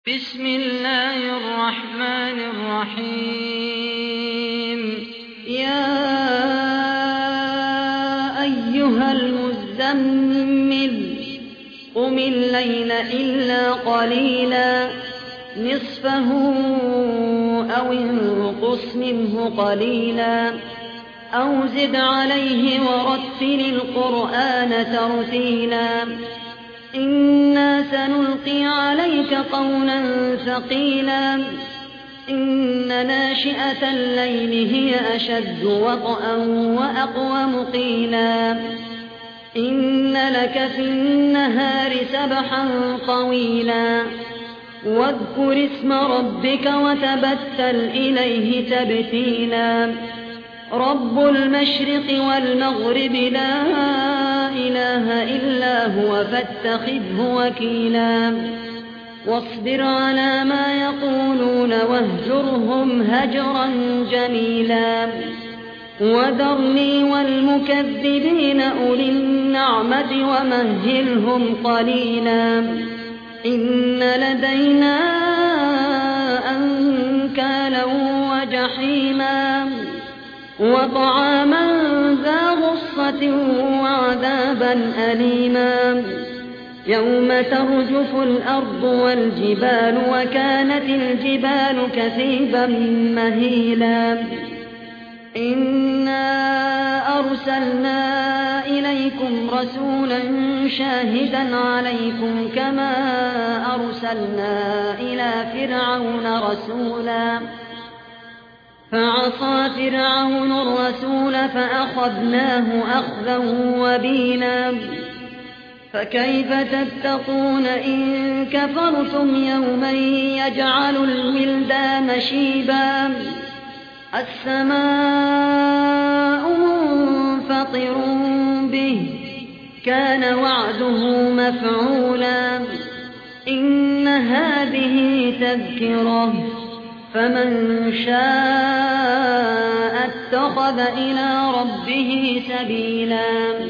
بسم الله الرحمن الرحيم يا أيها المزمل قم الليل إلا قليلا نصفه أو انقص منه قليلا أو زد عليه ورتل القرآن ترتيلا إنا سنلقي عليك قولا ثقيلا إن ناشئة الليل هي أشد وطئا وأقوم قيلا إن لك في النهار سبحا طويلا واذكر اسم ربك وتبتل إليه تبتيلا رب المشرق والمغرب لا إله إلا هو فاتخذه وكيلا واصبر على ما يقولون واهجرهم هجرا جميلا وذرني والمكذبين أولي النعمة ومهلهم قليلا إن لدينا أنكالا وجحيما وطعاما ذا غصة وعذابا أليما يوم ترجف الأرض والجبال وكانت الجبال كثيبا مهيلا إنا أرسلنا إليكم رسولا شاهدا عليكم كما أرسلنا إلى فرعون رسولا فعصى فرعون الرسول فأخذناه أخذا وبيلا فكيف تتقون إن كفرتم يوما يجعل الولدان شيبا السماء منفطر به كان وعده مفعولا إن هذه تذكرة فمن شاء اتخذ إلى ربه سبيلا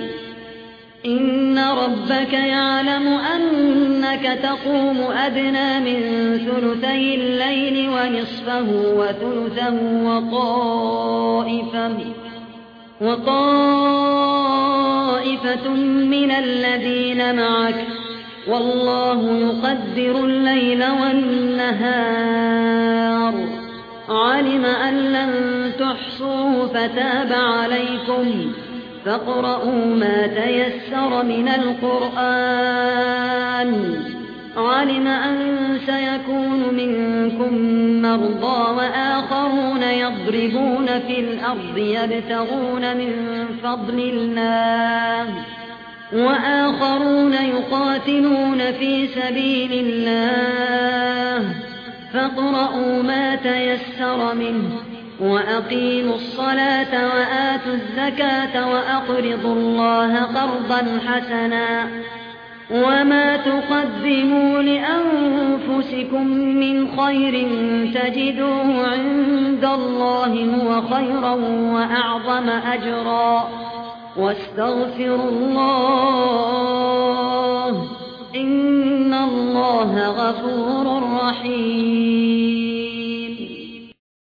إن ربك يعلم أنك تقوم أدنى من ثلثي الليل ونصفه وثلثه وطائفة من الذين معك والله يقدر الليل والنهار علم أن لن تحصوه فتاب عليكم فاقرؤوا ما تيسر من القرآن علم أن سيكون منكم مرضى وآخرون يضربون في الأرض يبتغون من فضل الله وآخرون يقاتلون في سبيل الله فاقرؤوا ما تيسر منه وأقيموا الصلاة وآتوا الزكاة وأقرضوا الله قرضا حسنا وما تقدموا لأنفسكم من خير تجدوه عند الله هو خيرا وأعظم أجرا واستغفروا الله إن الله غفور رحيم